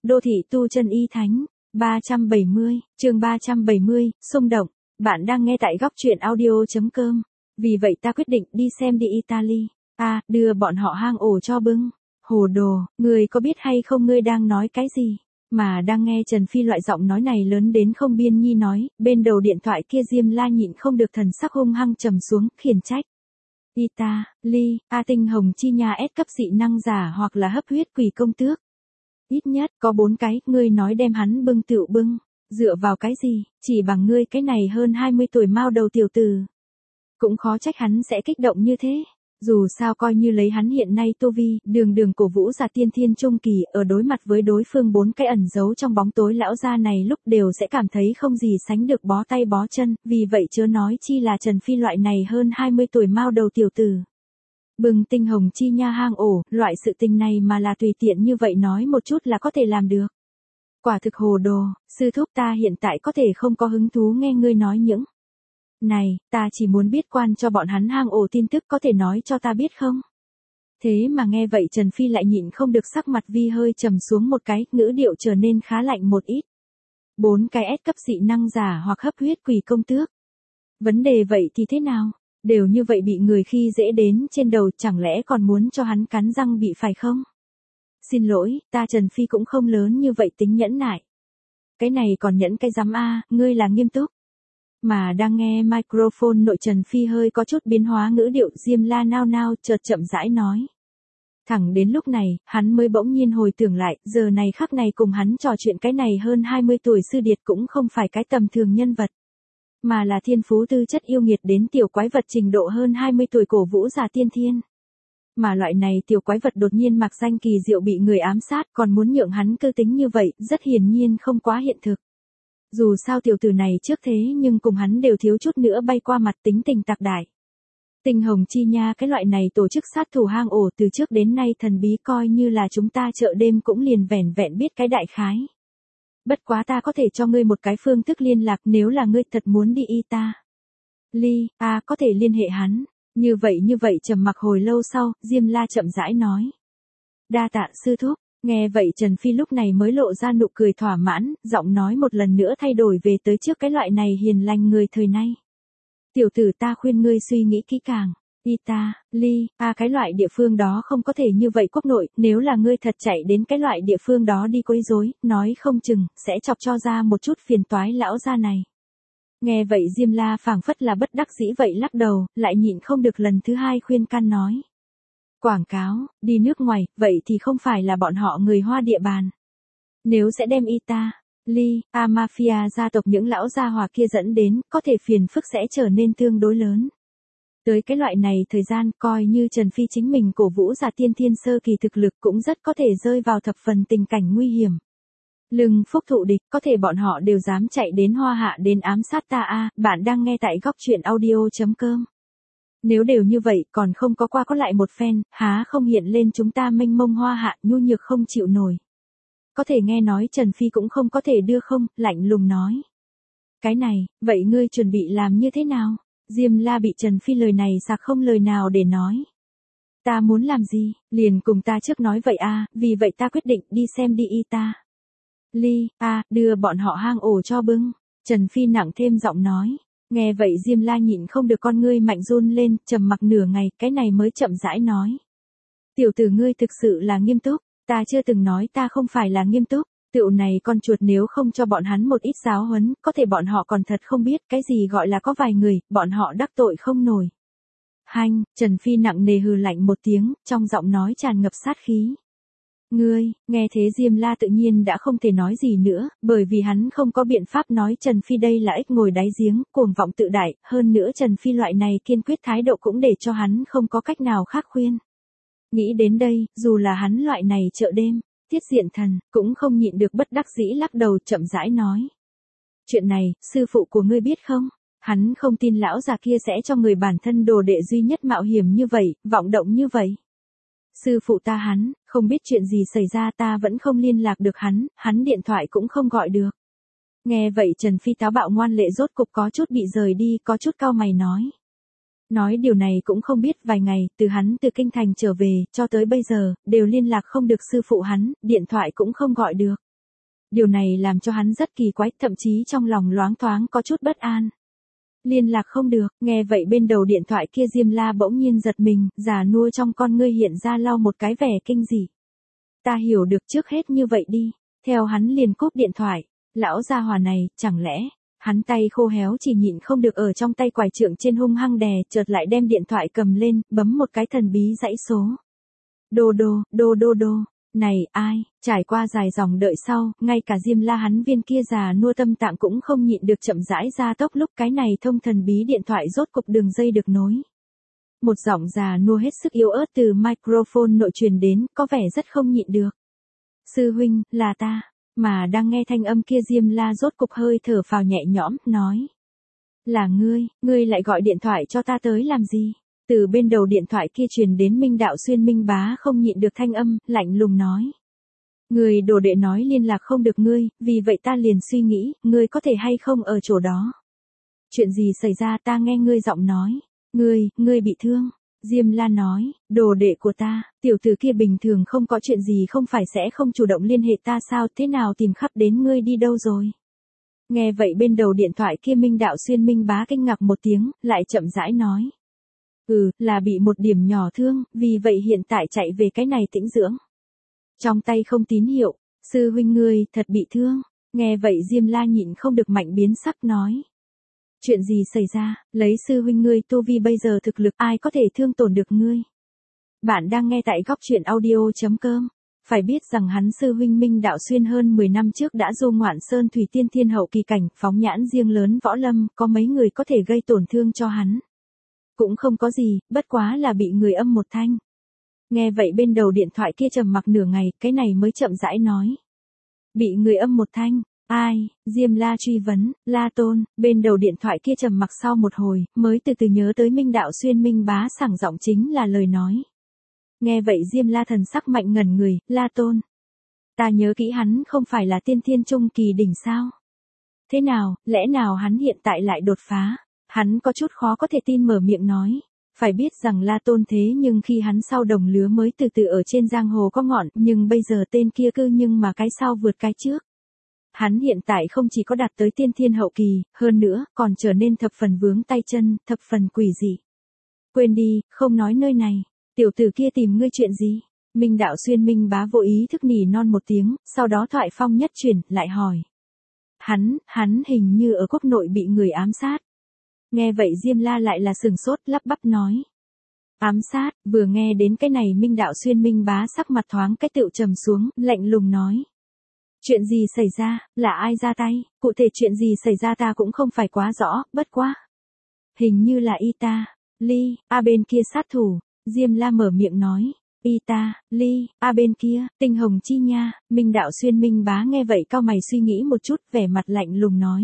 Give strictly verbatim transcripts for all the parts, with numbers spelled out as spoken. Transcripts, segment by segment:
Đô thị tu chân y thánh, ba trăm bảy mươi, chương ba trăm bảy mươi, xung động. Bạn đang nghe tại góc truyện audio.com. Vì vậy ta quyết định đi xem đi Italy. À, đưa bọn họ hang ổ cho bưng. Hồ đồ, người có biết hay không ngươi đang nói cái gì? Mà đang nghe Trần Phi loại giọng nói này lớn đến không biên nhi nói, bên đầu điện thoại kia Diêm La nhịn không được thần sắc hung hăng trầm xuống, khiển trách. Italy, A tinh hồng chi nha S cấp dị năng giả hoặc là hấp huyết quỷ công tước. Ít nhất có bốn cái, ngươi nói đem hắn bưng tựu bưng, dựa vào cái gì, chỉ bằng ngươi cái này hơn hai mươi tuổi mao đầu tiểu tử. Cũng khó trách hắn sẽ kích động như thế, dù sao coi như lấy hắn hiện nay tu vi, đường đường cổ vũ giả tiên thiên trung kỳ, ở đối mặt với đối phương bốn cái ẩn giấu trong bóng tối lão gia này lúc đều sẽ cảm thấy không gì sánh được bó tay bó chân, vì vậy chớ nói chi là Trần Phi loại này hơn hai mươi tuổi mao đầu tiểu tử. Bừng tinh hồng chi nha hang ổ, loại sự tình này mà là tùy tiện như vậy nói một chút là có thể làm được. Quả thực hồ đồ, sư thúc ta hiện tại có thể không có hứng thú nghe ngươi nói những này, ta chỉ muốn biết quan cho bọn hắn hang ổ tin tức có thể nói cho ta biết không? Thế mà nghe vậy Trần Phi lại nhịn không được sắc mặt vi hơi trầm xuống một cái, ngữ điệu trở nên khá lạnh một ít. Bốn cái S cấp dị năng giả hoặc hấp huyết quỷ công tước. Vấn đề vậy thì thế nào? Đều như vậy bị người khi dễ đến trên đầu, chẳng lẽ còn muốn cho hắn cắn răng bị phải không? Xin lỗi, ta Trần Phi cũng không lớn như vậy tính nhẫn nại. Cái này còn nhẫn cái giám a, ngươi là nghiêm túc. Mà đang nghe microphone nội Trần Phi hơi có chút biến hóa ngữ điệu, Diêm La nao nao chợt chậm rãi nói. Thẳng đến lúc này, hắn mới bỗng nhiên hồi tưởng lại, giờ này khắc này cùng hắn trò chuyện cái này hơn hai mươi tuổi sư điệt cũng không phải cái tầm thường nhân vật. Mà là thiên phú tư chất yêu nghiệt đến tiểu quái vật trình độ hơn hai mươi tuổi cổ vũ giả tiên thiên. Mà loại này tiểu quái vật đột nhiên mặc danh kỳ diệu bị người ám sát còn muốn nhượng hắn cư tính như vậy, rất hiển nhiên không quá hiện thực. Dù sao tiểu tử này trước thế nhưng cùng hắn đều thiếu chút nữa bay qua mặt tính tình tạc đại. Tinh hồng chi nha cái loại này tổ chức sát thủ hang ổ từ trước đến nay thần bí coi như là chúng ta chợ đêm cũng liền vẻn vẹn biết cái đại khái. Bất quá ta có thể cho ngươi một cái phương thức liên lạc nếu là ngươi thật muốn đi Italy, à có thể liên hệ hắn. Như vậy như vậy trầm mặc hồi lâu sau, Diêm La chậm rãi nói. Đa tạ sư thúc, nghe vậy Trần Phi lúc này mới lộ ra nụ cười thỏa mãn, giọng nói một lần nữa thay đổi về tới trước cái loại này hiền lành người thời nay. Tiểu tử ta khuyên ngươi suy nghĩ kỹ càng. Italy, à cái loại địa phương đó không có thể như vậy quốc nội, nếu là ngươi thật chạy đến cái loại địa phương đó đi quấy rối, nói không chừng, sẽ chọc cho ra một chút phiền toái lão gia này. Nghe vậy Diêm La phảng phất là bất đắc dĩ vậy lắc đầu, lại nhịn không được lần thứ hai khuyên can nói. Quảng cáo, đi nước ngoài, vậy thì không phải là bọn họ người Hoa địa bàn. Nếu sẽ đem Italy, à mafia gia tộc những lão gia hòa kia dẫn đến, có thể phiền phức sẽ trở nên tương đối lớn. Tới cái loại này thời gian coi như Trần Phi chính mình cổ vũ giả tiên thiên sơ kỳ thực lực cũng rất có thể rơi vào thập phần tình cảnh nguy hiểm. Lưng phúc thụ địch, có thể bọn họ đều dám chạy đến Hoa Hạ đến ám sát ta a, à, bạn đang nghe tại góc truyện audio.com. Nếu đều như vậy còn không có qua có lại một phen, há không hiện lên chúng ta mênh mông Hoa Hạ nhu nhược không chịu nổi. Có thể nghe nói Trần Phi cũng không có thể đưa không, lạnh lùng nói. Cái này, vậy ngươi chuẩn bị làm như thế nào? Diêm La bị Trần Phi lời này sặc không lời nào để nói. Ta muốn làm gì, liền cùng ta trước nói vậy a, à, vì vậy ta quyết định đi xem đi Italy, à, đưa bọn họ hang ổ cho bưng. Trần Phi nặng thêm giọng nói. Nghe vậy Diêm La nhịn không được con ngươi mạnh run lên, trầm mặc nửa ngày, cái này mới chậm rãi nói. Tiểu tử ngươi thực sự là nghiêm túc, ta chưa từng nói ta không phải là nghiêm túc. Tựu này con chuột nếu không cho bọn hắn một ít giáo huấn, có thể bọn họ còn thật không biết cái gì gọi là có vài người, bọn họ đắc tội không nổi. Hanh, Trần Phi nặng nề hừ lạnh một tiếng, trong giọng nói tràn ngập sát khí. Ngươi, nghe thế Diêm La tự nhiên đã không thể nói gì nữa, bởi vì hắn không có biện pháp nói Trần Phi đây là ếch ngồi đáy giếng, cuồng vọng tự đại, hơn nữa Trần Phi loại này kiên quyết thái độ cũng để cho hắn không có cách nào khác khuyên. Nghĩ đến đây, dù là hắn loại này chợ đêm, tiết diện thần, cũng không nhịn được bất đắc dĩ lắc đầu chậm rãi nói. Chuyện này, sư phụ của ngươi biết không? Hắn không tin lão già kia sẽ cho người bản thân đồ đệ duy nhất mạo hiểm như vậy, vọng động như vậy. Sư phụ ta hắn, không biết chuyện gì xảy ra ta vẫn không liên lạc được hắn, hắn điện thoại cũng không gọi được. Nghe vậy Trần Phi táo bạo ngoan lệ rốt cục có chút bị rời đi, có chút cau mày nói. Nói điều này cũng không biết vài ngày, từ hắn từ kinh thành trở về, cho tới bây giờ, đều liên lạc không được sư phụ hắn, điện thoại cũng không gọi được. Điều này làm cho hắn rất kỳ quái, thậm chí trong lòng loáng thoáng có chút bất an. Liên lạc không được, nghe vậy bên đầu điện thoại kia Diêm La bỗng nhiên giật mình, già nua trong con ngươi hiện ra lau một cái vẻ kinh dị. Ta hiểu được, trước hết như vậy đi. Theo hắn liền cúp điện thoại, lão gia hỏa này, chẳng lẽ, hắn tay khô héo chỉ nhịn không được ở trong tay quải trượng trên hung hăng đè, chợt lại đem điện thoại cầm lên, bấm một cái thần bí dãy số. Đô đô, đô đô đô, này, ai, trải qua dài dòng đợi sau, ngay cả Diêm La hắn viên kia già nua tâm tạng cũng không nhịn được chậm rãi ra tốc lúc cái này thông thần bí điện thoại rốt cục đường dây được nối. Một giọng già nua hết sức yếu ớt từ microphone nội truyền đến, có vẻ rất không nhịn được. Sư huynh, là ta, mà đang nghe thanh âm kia Diêm La rốt cục hơi thở phào nhẹ nhõm, nói. Là ngươi, ngươi lại gọi điện thoại cho ta tới làm gì? Từ bên đầu điện thoại kia truyền đến Minh Đạo Xuyên Minh Bá không nhịn được thanh âm, lạnh lùng nói. Người đồ đệ nói liên lạc không được ngươi, vì vậy ta liền suy nghĩ, ngươi có thể hay không ở chỗ đó. Chuyện gì xảy ra ta nghe ngươi giọng nói. Ngươi, ngươi bị thương. Diêm La nói, đồ đệ của ta, tiểu tử kia bình thường không có chuyện gì không phải sẽ không chủ động liên hệ ta sao, thế nào tìm khắp đến ngươi đi đâu rồi. Nghe vậy bên đầu điện thoại kia Minh Đạo Xuyên Minh Bá kinh ngạc một tiếng, lại chậm rãi nói. Ừ, là bị một điểm nhỏ thương, vì vậy hiện tại chạy về cái này tĩnh dưỡng. Trong tay không tín hiệu, sư huynh ngươi thật bị thương. Nghe vậy Diêm La nhịn không được mạnh biến sắc nói. Chuyện gì xảy ra, lấy sư huynh ngươi tu vi bây giờ thực lực ai có thể thương tổn được ngươi. Bạn đang nghe tại góc truyện audio.com. Phải biết rằng hắn sư huynh Minh Đạo Xuyên hơn mười năm trước đã du ngoạn sơn thủy tiên thiên hậu kỳ cảnh, phóng nhãn riêng lớn võ lâm, có mấy người có thể gây tổn thương cho hắn. Cũng không có gì, bất quá là bị người âm một thanh. Nghe vậy bên đầu điện thoại kia trầm mặc nửa ngày, cái này mới chậm rãi nói. Bị người âm một thanh, ai, Diêm La truy vấn, La Tôn, bên đầu điện thoại kia trầm mặc sau một hồi, mới từ từ nhớ tới Minh Đạo Xuyên Minh Bá sảng giọng chính là lời nói. Nghe vậy Diêm La thần sắc mạnh ngẩn người, La Tôn. Ta nhớ kỹ hắn không phải là tiên thiên trung kỳ đỉnh sao? Thế nào, lẽ nào hắn hiện tại lại đột phá? Hắn có chút khó có thể tin mở miệng nói. Phải biết rằng La Tôn thế nhưng khi hắn sau đồng lứa mới từ từ ở trên giang hồ có ngọn, nhưng bây giờ tên kia cư nhưng mà cái sau vượt cái trước. Hắn hiện tại không chỉ có đạt tới tiên thiên hậu kỳ, hơn nữa, còn trở nên thập phần vướng tay chân, thập phần quỷ dị. Quên đi, không nói nơi này. Tiểu tử kia tìm ngươi chuyện gì? Minh Đạo Xuyên Minh Bá vô ý thức nỉ non một tiếng, sau đó thoại phong nhất chuyển, lại hỏi. Hắn, hắn hình như ở quốc nội bị người ám sát. Nghe vậy Diêm La lại là sừng sốt, lắp bắp nói. Ám sát, vừa nghe đến cái này Minh Đạo Xuyên Minh Bá sắc mặt thoáng cách tựu trầm xuống, lạnh lùng nói. Chuyện gì xảy ra, là ai ra tay, cụ thể chuyện gì xảy ra ta cũng không phải quá rõ, bất quá. Hình như là y ta, Ly, a bên kia sát thủ, Diêm La mở miệng nói. Y ta, Ly, a bên kia, Tinh Hồng Chi Nha. Minh Đạo Xuyên Minh Bá nghe vậy cau mày suy nghĩ một chút, vẻ mặt lạnh lùng nói.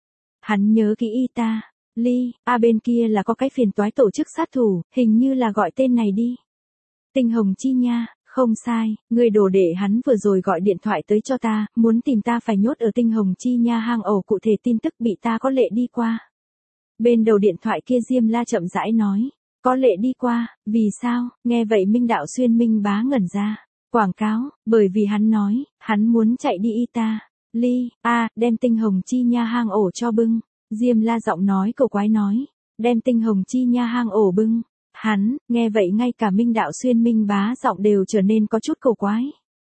Hắn nhớ kỹ y ta, Ly, a bên kia là có cái phiền toái tổ chức sát thủ, hình như là gọi tên này đi. Tinh Hồng Chi Nha, không sai, người đồ đệ hắn vừa rồi gọi điện thoại tới cho ta, muốn tìm ta phải nhốt ở Tinh Hồng Chi Nha hang ổ, cụ thể tin tức bị ta có lệ đi qua. Bên đầu điện thoại kia Diêm La chậm rãi nói. Có lệ đi qua, vì sao? Nghe vậy Minh Đạo Xuyên Minh Bá ngẩn ra. Quảng cáo, bởi vì hắn nói, hắn muốn chạy đi y ta. Ly, a, đem Tinh Hồng Chi Nha hang ổ cho bưng. Diêm La giọng nói cổ quái nói. Đem Tinh Hồng Chi Nha hang ổ bưng. Hắn, nghe vậy ngay cả Minh Đạo Xuyên Minh Bá giọng đều trở nên có chút cổ quái.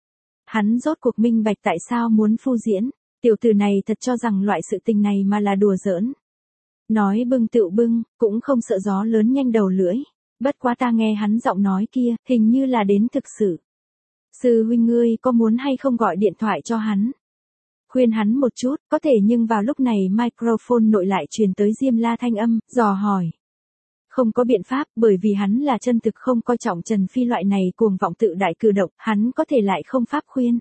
Hắn rốt cuộc minh bạch tại sao muốn phu diễn. Tiểu tử này thật cho rằng loại sự tình này mà là đùa giỡn. Nói bưng tựu bưng, cũng không sợ gió lớn nhanh đầu lưỡi. Bất quá ta nghe hắn giọng nói kia, hình như là đến thực sự. Sư huynh ngươi có muốn hay không gọi điện thoại cho hắn? Khuyên hắn một chút, có thể nhưng vào lúc này microphone nội lại truyền tới Diêm La thanh âm, dò hỏi. Không có biện pháp, bởi vì hắn là chân thực không coi trọng Trần Phi loại này cuồng vọng tự đại cử động, hắn có thể lại không pháp khuyên.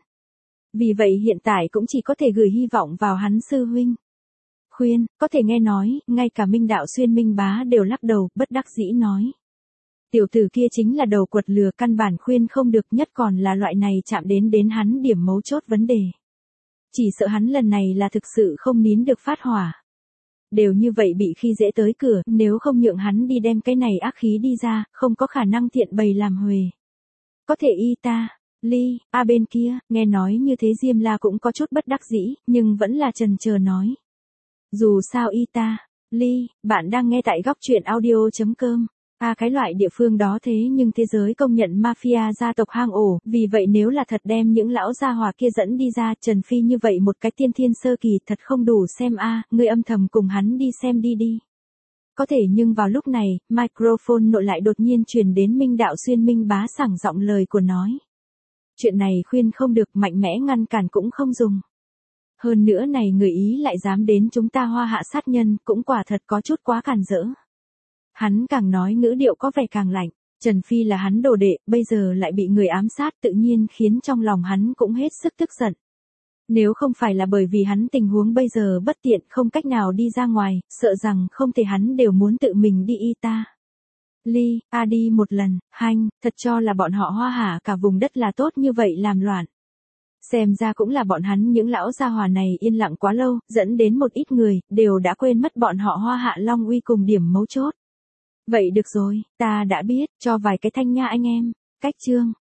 Vì vậy hiện tại cũng chỉ có thể gửi hy vọng vào hắn sư huynh. Khuyên, có thể nghe nói, ngay cả Minh Đạo Xuyên Minh Bá đều lắc đầu, bất đắc dĩ nói. Tiểu tử kia chính là đầu quật lừa, căn bản khuyên không được, nhất còn là loại này chạm đến đến hắn điểm mấu chốt vấn đề. Chỉ sợ hắn lần này là thực sự không nín được phát hỏa. Đều như vậy bị khi dễ tới cửa, nếu không nhượng hắn đi đem cái này ác khí đi ra, không có khả năng thiện bày làm huề. Có thể y ta, Ly, a bên kia, nghe nói như thế Diêm La cũng có chút bất đắc dĩ, nhưng vẫn là chần chờ nói. Dù sao y ta, Ly, bạn đang nghe tại góc truyện audio.com. À cái loại địa phương đó thế nhưng thế giới công nhận mafia gia tộc hang ổ, vì vậy nếu là thật đem những lão gia hỏa kia dẫn đi ra, Trần Phi như vậy một cái tiên thiên sơ kỳ thật không đủ xem a, à, ngươi âm thầm cùng hắn đi xem đi đi. Có thể nhưng vào lúc này, microphone nội lại đột nhiên truyền đến Minh Đạo Xuyên Minh bá sảng giọng lời của nói. Chuyện này khuyên không được, mạnh mẽ ngăn cản cũng không dùng. Hơn nữa này người Ý lại dám đến chúng ta Hoa Hạ sát nhân, cũng quả thật có chút quá cản rỡ. Hắn càng nói ngữ điệu có vẻ càng lạnh, Trần Phi là hắn đồ đệ, bây giờ lại bị người ám sát tự nhiên khiến trong lòng hắn cũng hết sức tức giận. Nếu không phải là bởi vì hắn tình huống bây giờ bất tiện không cách nào đi ra ngoài, sợ rằng không thể hắn đều muốn tự mình đi y ta. Ly, a đi một lần, hanh, thật cho là bọn họ Hoa Hạ cả vùng đất là tốt như vậy làm loạn. Xem ra cũng là bọn hắn những lão gia hỏa này yên lặng quá lâu, dẫn đến một ít người, đều đã quên mất bọn họ Hoa Hạ Long Uy cùng điểm mấu chốt. Vậy được rồi, ta đã biết, cho vài cái thanh nha anh em. Cách chương.